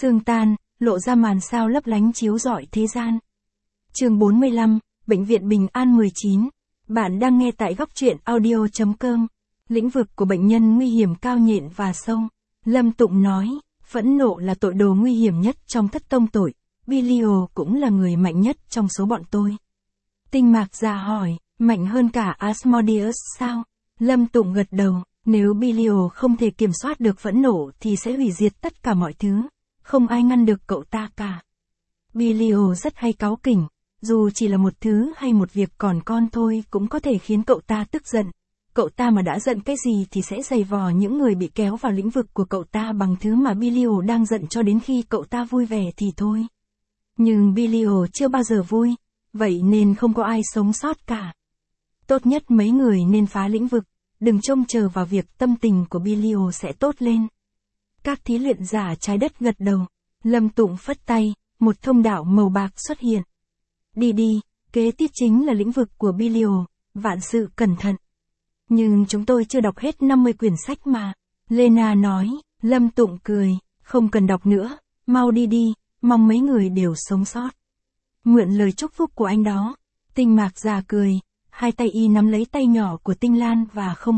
Sương tan, lộ ra màn sao lấp lánh chiếu rọi thế gian. Chương 45, Bệnh viện Bình An 19. Bạn đang nghe tại góc truyện audio.com. Lĩnh vực của bệnh nhân nguy hiểm cao nhện và sâu. Lâm Tụng nói, phẫn nộ là tội đồ nguy hiểm nhất trong thất tông tội. Belial cũng là người mạnh nhất trong số bọn tôi. Tinh Mạc Già hỏi, mạnh hơn cả Asmodeus sao? Lâm Tụng gật đầu, nếu Belial không thể kiểm soát được phẫn nộ thì sẽ hủy diệt tất cả mọi thứ. Không ai ngăn được cậu ta cả. Belial rất hay cáu kỉnh, dù chỉ là một thứ hay một việc còn con thôi cũng có thể khiến cậu ta tức giận. Cậu ta mà đã giận cái gì thì sẽ giày vò những người bị kéo vào lĩnh vực của cậu ta bằng thứ mà Belial đang giận cho đến khi cậu ta vui vẻ thì thôi. Nhưng Belial chưa bao giờ vui, vậy nên không có ai sống sót cả. Tốt nhất mấy người nên phá lĩnh vực, đừng trông chờ vào việc tâm tình của Belial sẽ tốt lên. Các thí luyện giả trái đất gật đầu. Lâm Tụng phất tay, một thông đạo màu bạc xuất hiện. Đi đi, kế tiếp chính là lĩnh vực của Belial, vạn sự cẩn thận. Nhưng chúng tôi chưa đọc hết 50 quyển sách mà. Lena nói. Lâm Tụng cười, không cần đọc nữa, mau đi đi, mong mấy người đều sống sót. Mượn lời chúc phúc của anh đó. Tinh Mạc Già cười, hai tay y nắm lấy tay nhỏ của Tinh Lan và không.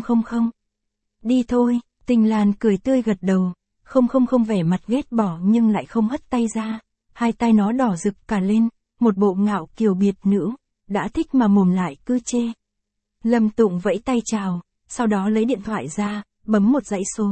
Đi thôi, Tinh Lan cười tươi gật đầu. Không vẻ mặt ghét bỏ nhưng lại không hất tay ra. Hai tay nó đỏ rực cả lên, một bộ ngạo kiều biệt nữ, đã thích mà mồm lại cứ chê. Lâm Tụng vẫy tay chào, sau đó lấy điện thoại ra, bấm một dãy số.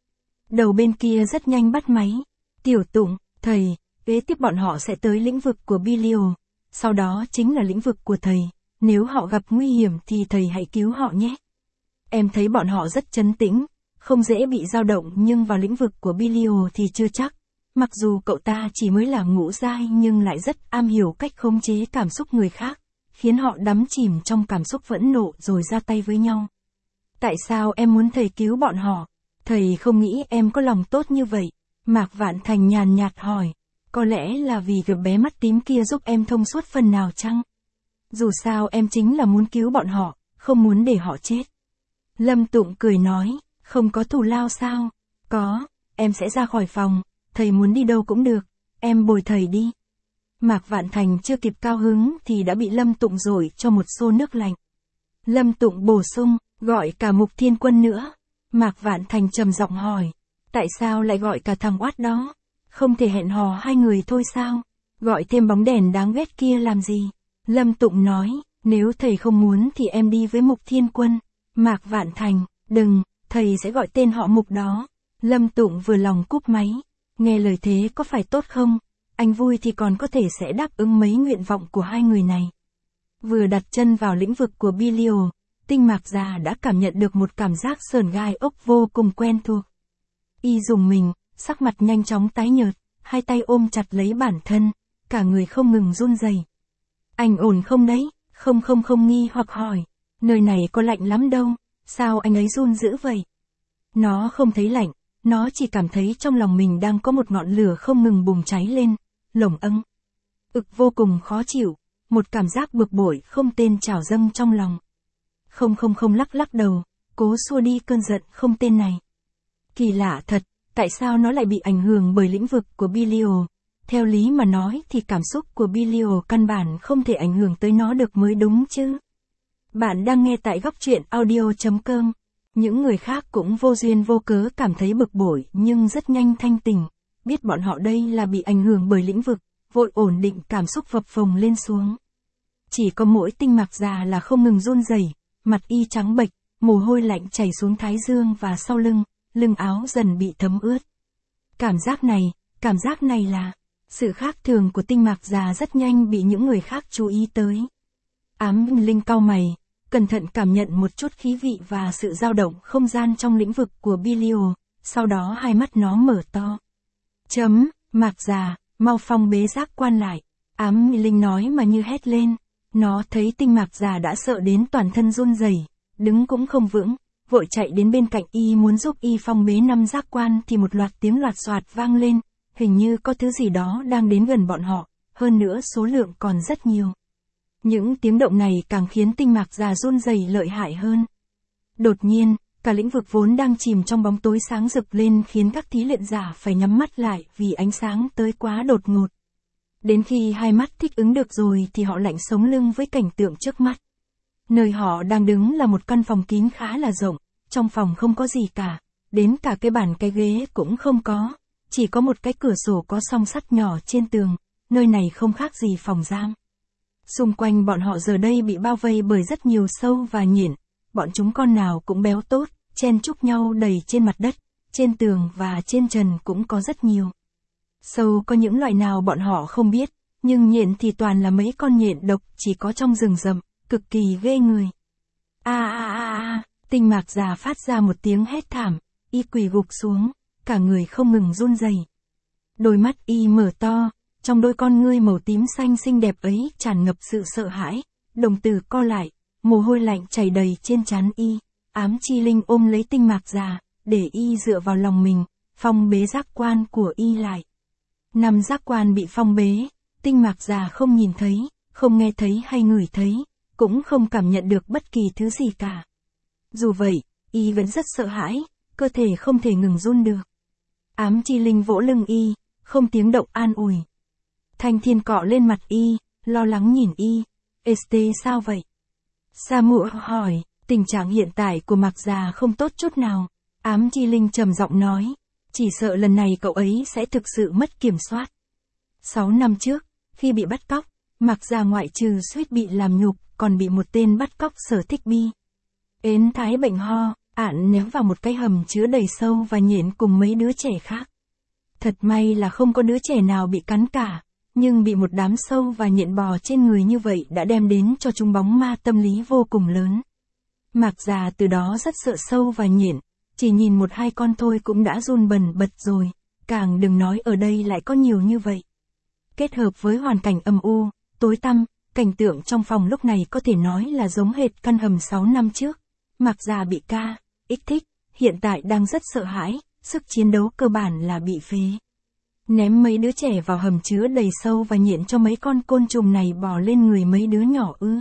Đầu bên kia rất nhanh bắt máy. Tiểu Tụng, thầy, kế tiếp bọn họ sẽ tới lĩnh vực của Belial, sau đó chính là lĩnh vực của thầy, nếu họ gặp nguy hiểm thì thầy hãy cứu họ nhé. Em thấy bọn họ rất trấn tĩnh, không dễ bị dao động nhưng vào lĩnh vực của Belial thì chưa chắc. Mặc dù cậu ta chỉ mới là ngũ giai nhưng lại rất am hiểu cách khống chế cảm xúc người khác, khiến họ đắm chìm trong cảm xúc phẫn nộ rồi ra tay với nhau. Tại sao em muốn thầy cứu bọn họ? Thầy không nghĩ em có lòng tốt như vậy. Mạc Vạn Thành nhàn nhạt hỏi. Có lẽ là vì việc bé mắt tím kia giúp em thông suốt phần nào chăng? Dù sao em chính là muốn cứu bọn họ, không muốn để họ chết. Lâm Tụng cười nói, không có thù lao sao? Có, em sẽ ra khỏi phòng, thầy muốn đi đâu cũng được, em bồi thầy đi. Mạc Vạn Thành chưa kịp cao hứng thì đã bị Lâm Tụng dội cho một xô nước lạnh. Lâm Tụng bổ sung, gọi cả Mục Thiên Quân nữa. Mạc Vạn Thành trầm giọng hỏi, tại sao lại gọi cả thằng oát đó? Không thể hẹn hò hai người thôi sao? Gọi thêm bóng đèn đáng ghét kia làm gì? Lâm Tụng nói, nếu thầy không muốn thì em đi với Mục Thiên Quân. Mạc Vạn Thành, đừng, thầy sẽ gọi tên họ Mục đó. Lâm Tụng vừa lòng cúp máy. Nghe lời thế có phải tốt không? Anh vui thì còn có thể sẽ đáp ứng mấy nguyện vọng của hai người này. Vừa đặt chân vào lĩnh vực của Belial, Tinh Mạc Già đã cảm nhận được một cảm giác sởn gai ốc vô cùng quen thuộc. Y rùng mình, sắc mặt nhanh chóng tái nhợt, hai tay ôm chặt lấy bản thân, cả người không ngừng run rẩy. Anh ổn không đấy? Không nghi hoặc hỏi. Nơi này có lạnh lắm đâu, sao anh ấy run dữ vậy? Nó không thấy lạnh, nó chỉ cảm thấy trong lòng mình đang có một ngọn lửa không ngừng bùng cháy lên, lồng âng. Vô cùng khó chịu, một cảm giác bực bội không tên trào dâng trong lòng. Không lắc đầu, cố xua đi cơn giận không tên này. Kỳ lạ thật, tại sao nó lại bị ảnh hưởng bởi lĩnh vực của Belial? Theo lý mà nói thì cảm xúc của Belial căn bản không thể ảnh hưởng tới nó được mới đúng chứ. Bạn đang nghe tại góc truyện audio.com. Những người khác cũng vô duyên vô cớ cảm thấy bực bội nhưng rất nhanh thanh tỉnh, biết bọn họ đây là bị ảnh hưởng bởi lĩnh vực, vội ổn định cảm xúc phập phồng lên xuống. Chỉ có mỗi Tinh Mạc Già là không ngừng run rẩy, mặt y trắng bệch, mồ hôi lạnh chảy xuống thái dương và sau lưng, lưng áo dần bị thấm ướt. Cảm giác này là, sự khác thường của Tinh Mạc Già rất nhanh bị những người khác chú ý tới. Ám Linh cau mày, cẩn thận cảm nhận một chút khí vị và sự dao động không gian trong lĩnh vực của Belial, sau đó hai mắt nó mở to. Mạc Già, mau phong bế giác quan lại. Ám Linh nói mà như hét lên. Nó thấy Tinh Mạc Già đã sợ đến toàn thân run rẩy, đứng cũng không vững, vội chạy đến bên cạnh y muốn giúp y phong bế 5 giác quan thì một loạt tiếng loạt xoạt vang lên, hình như có thứ gì đó đang đến gần bọn họ, hơn nữa số lượng còn rất nhiều. Những tiếng động này càng khiến Tinh Mạc Già run rẩy lợi hại hơn. Đột nhiên, Cả lĩnh vực vốn đang chìm trong bóng tối sáng rực lên khiến các thí luyện giả phải nhắm mắt lại vì ánh sáng tới quá đột ngột. Đến khi hai mắt thích ứng được rồi thì họ lạnh sống lưng với cảnh tượng trước mắt. Nơi họ đang đứng là một căn phòng kín khá là rộng, trong phòng không có gì cả, đến cả cái bàn cái ghế cũng không có, chỉ có một cái cửa sổ có song sắt nhỏ trên tường, nơi này không khác gì phòng giam. Xung quanh bọn họ giờ đây bị bao vây bởi rất nhiều sâu và nhện, bọn chúng con nào cũng béo tốt, chen chúc nhau đầy trên mặt đất, trên tường và trên trần cũng có rất nhiều. Sâu có những loại nào bọn họ không biết, nhưng nhện thì toàn là mấy con nhện độc chỉ có trong rừng rậm, cực kỳ ghê người. Tinh Mạc già phát ra một tiếng hét thảm, y quỳ gục xuống, cả người không ngừng run rẩy. Đôi mắt y mở to, trong đôi con ngươi màu tím xanh xinh đẹp ấy tràn ngập sự sợ hãi, đồng tử co lại, mồ hôi lạnh chảy đầy trên trán y. Ám Chi Linh ôm lấy Tinh Mạc già, để y dựa vào lòng mình, phong bế giác quan của y lại. 5 giác quan bị phong bế, Tinh Mạc già không nhìn thấy, không nghe thấy hay ngửi thấy, cũng không cảm nhận được bất kỳ thứ gì cả. Dù vậy, y vẫn rất sợ hãi, cơ thể không thể ngừng run được. Ám Chi Linh vỗ lưng y, không tiếng động an ủi. Thanh Thiên cọ lên mặt y, lo lắng nhìn y. Este sao vậy? Sa Mụ hỏi, tình trạng hiện tại của Mạc già không tốt chút nào. Ám Chi Linh trầm giọng nói, chỉ sợ lần này cậu ấy sẽ thực sự mất kiểm soát. 6 năm trước, khi bị bắt cóc, Mạc già ngoại trừ suýt bị làm nhục, còn bị một tên bắt cóc Sở Thích Bi ến thái bệnh ho, ạn ném vào một cái hầm chứa đầy sâu và nhện cùng mấy đứa trẻ khác. Thật may là không có đứa trẻ nào bị cắn cả, nhưng bị một đám sâu và nhện bò trên người như vậy đã đem đến cho chúng bóng ma tâm lý vô cùng lớn. Mạc già từ đó rất sợ sâu và nhện, chỉ nhìn 1-2 con thôi cũng đã run bần bật rồi, càng đừng nói ở đây lại có nhiều như vậy. Kết hợp với hoàn cảnh âm u, tối tăm, cảnh tượng trong phòng lúc này có thể nói là giống hệt căn hầm 6 năm trước. Mạc già bị kích thích, hiện tại đang rất sợ hãi, sức chiến đấu cơ bản là bị phế. Ném mấy đứa trẻ vào hầm chứa đầy sâu và nhện cho mấy con côn trùng này bò lên người mấy đứa nhỏ ư?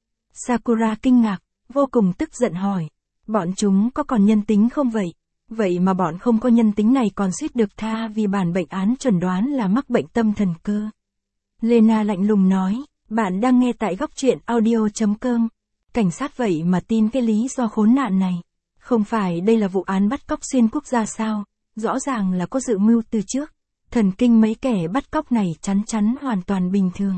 Sakura kinh ngạc, vô cùng tức giận hỏi, bọn chúng có còn nhân tính không vậy? Vậy mà bọn không có nhân tính này còn suýt được tha vì bản bệnh án chuẩn đoán là mắc bệnh tâm thần cơ. Lena lạnh lùng nói, bạn đang nghe tại góc truyện audio.com. Cảnh sát vậy mà tin cái lý do khốn nạn này. Không phải đây là vụ án bắt cóc xuyên quốc gia sao? Rõ ràng là có dự mưu từ trước. Thần kinh mấy kẻ bắt cóc này chắn hoàn toàn bình thường.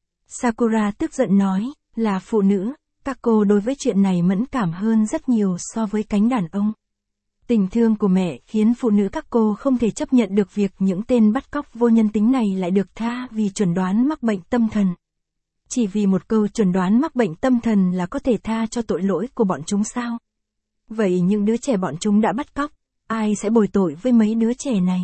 Sakura tức giận nói, là phụ nữ, các cô đối với chuyện này mẫn cảm hơn rất nhiều so với cánh đàn ông. Tình thương của mẹ khiến phụ nữ các cô không thể chấp nhận được việc những tên bắt cóc vô nhân tính này lại được tha vì chuẩn đoán mắc bệnh tâm thần. Chỉ vì một câu chuẩn đoán mắc bệnh tâm thần là có thể tha cho tội lỗi của bọn chúng sao? Vậy những đứa trẻ bọn chúng đã bắt cóc, ai sẽ bồi tội với mấy đứa trẻ này?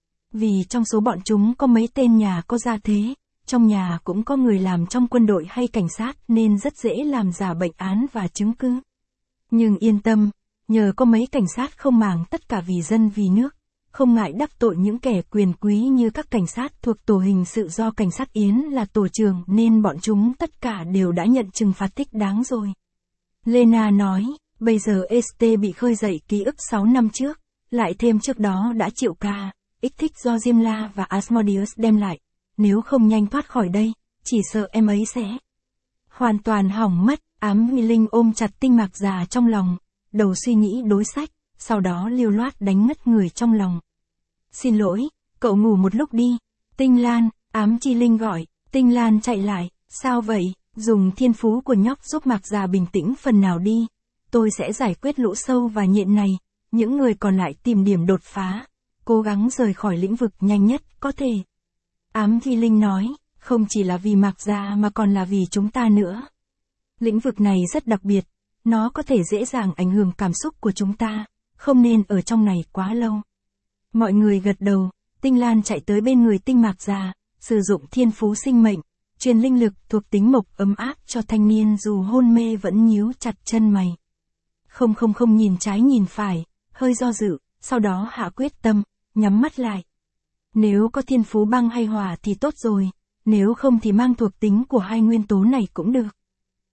Vì trong số bọn chúng có mấy tên nhà có gia thế, trong nhà cũng có người làm trong quân đội hay cảnh sát nên rất dễ làm giả bệnh án và chứng cứ. Nhưng yên tâm, nhờ có mấy cảnh sát không màng tất cả vì dân vì nước, không ngại đắc tội những kẻ quyền quý như các cảnh sát thuộc tổ hình sự do cảnh sát Yến là tổ trưởng nên bọn chúng tất cả đều đã nhận trừng phạt thích đáng rồi. Lena nói, bây giờ ST bị khơi dậy ký ức 6 năm trước, lại thêm trước đó đã chịu kích thích do Diêm La và Asmodeus đem lại. Nếu không nhanh thoát khỏi đây, chỉ sợ em ấy sẽ hoàn toàn hỏng mất. Ám Huy Linh ôm chặt Tinh Mạc già trong lòng, đầu suy nghĩ đối sách, sau đó liều loát đánh ngất người trong lòng. Xin lỗi, cậu ngủ một lúc đi. Tinh Lan, Ám Chi Linh gọi. Tinh Lan chạy lại, sao vậy? Dùng thiên phú của nhóc giúp Mạc già bình tĩnh phần nào đi. Tôi sẽ giải quyết lũ sâu và nhện này, những người còn lại tìm điểm đột phá, cố gắng rời khỏi lĩnh vực nhanh nhất có thể. Ám Thi Linh nói, không chỉ là vì Mạc già mà còn là vì chúng ta nữa. Lĩnh vực này rất đặc biệt, nó có thể dễ dàng ảnh hưởng cảm xúc của chúng ta, không nên ở trong này quá lâu. Mọi người gật đầu, Tinh Lan chạy tới bên người Tinh Mạc già, sử dụng thiên phú sinh mệnh, truyền linh lực thuộc tính mộc ấm áp cho thanh niên dù hôn mê vẫn nhíu chặt chân mày. Không nhìn trái nhìn phải, hơi do dự, sau đó hạ quyết tâm, nhắm mắt lại. Nếu có thiên phú băng hay hỏa thì tốt rồi, nếu không thì mang thuộc tính của hai nguyên tố này cũng được.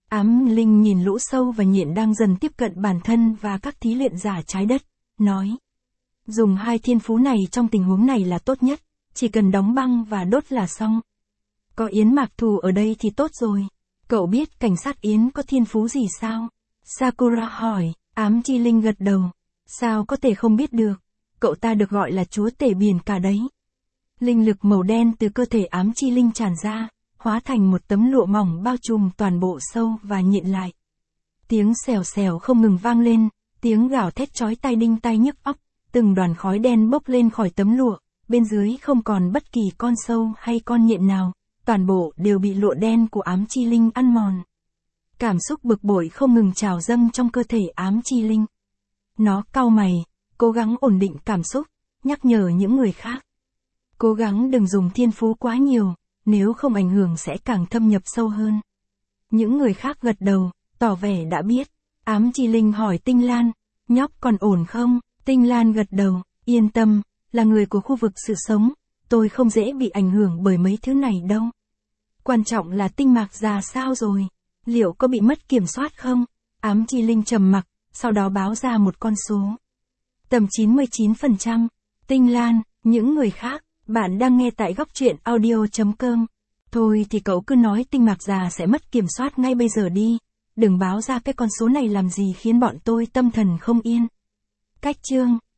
Ám linh nhìn lũ sâu và nhện đang dần tiếp cận bản thân và các thí luyện giả trái đất, nói. Dùng hai thiên phú này trong tình huống này là tốt nhất, chỉ cần đóng băng và đốt là xong. Có Yến Mạc Thù ở đây thì tốt rồi. Cậu biết cảnh sát Yến có thiên phú gì sao? Sakura hỏi, ám chi linh gật đầu. Sao có thể không biết được, cậu ta được gọi là chúa tể biển cả đấy. Linh lực màu đen từ cơ thể ám chi linh tràn ra, hóa thành một tấm lụa mỏng bao trùm toàn bộ sâu và nhện lại. Tiếng xèo xèo không ngừng vang lên, tiếng gào thét chói tai đinh tai nhức óc, từng đoàn khói đen bốc lên khỏi tấm lụa, bên dưới không còn bất kỳ con sâu hay con nhện nào, toàn bộ đều bị lụa đen của ám chi linh ăn mòn. Cảm xúc bực bội không ngừng trào dâng trong cơ thể ám chi linh. Nó cau mày, cố gắng ổn định cảm xúc, nhắc nhở những người khác. Cố gắng đừng dùng thiên phú quá nhiều, nếu không ảnh hưởng sẽ càng thâm nhập sâu hơn. Những người khác gật đầu, tỏ vẻ đã biết. Ám chi linh hỏi Tinh Lan, nhóc còn ổn không? Tinh Lan gật đầu, yên tâm, là người của khu vực sự sống, tôi không dễ bị ảnh hưởng bởi mấy thứ này đâu. Quan trọng là tinh mạc già sao rồi? Liệu có bị mất kiểm soát không? Ám chi linh trầm mặc, sau đó báo ra một con số. Tầm 99%. Tinh Lan, những người khác, bạn đang nghe tại góc truyện audio.com. Thôi thì cậu cứ nói tinh mạc già sẽ mất kiểm soát ngay bây giờ đi. Đừng báo ra cái con số này làm gì khiến bọn tôi tâm thần không yên. Cách chương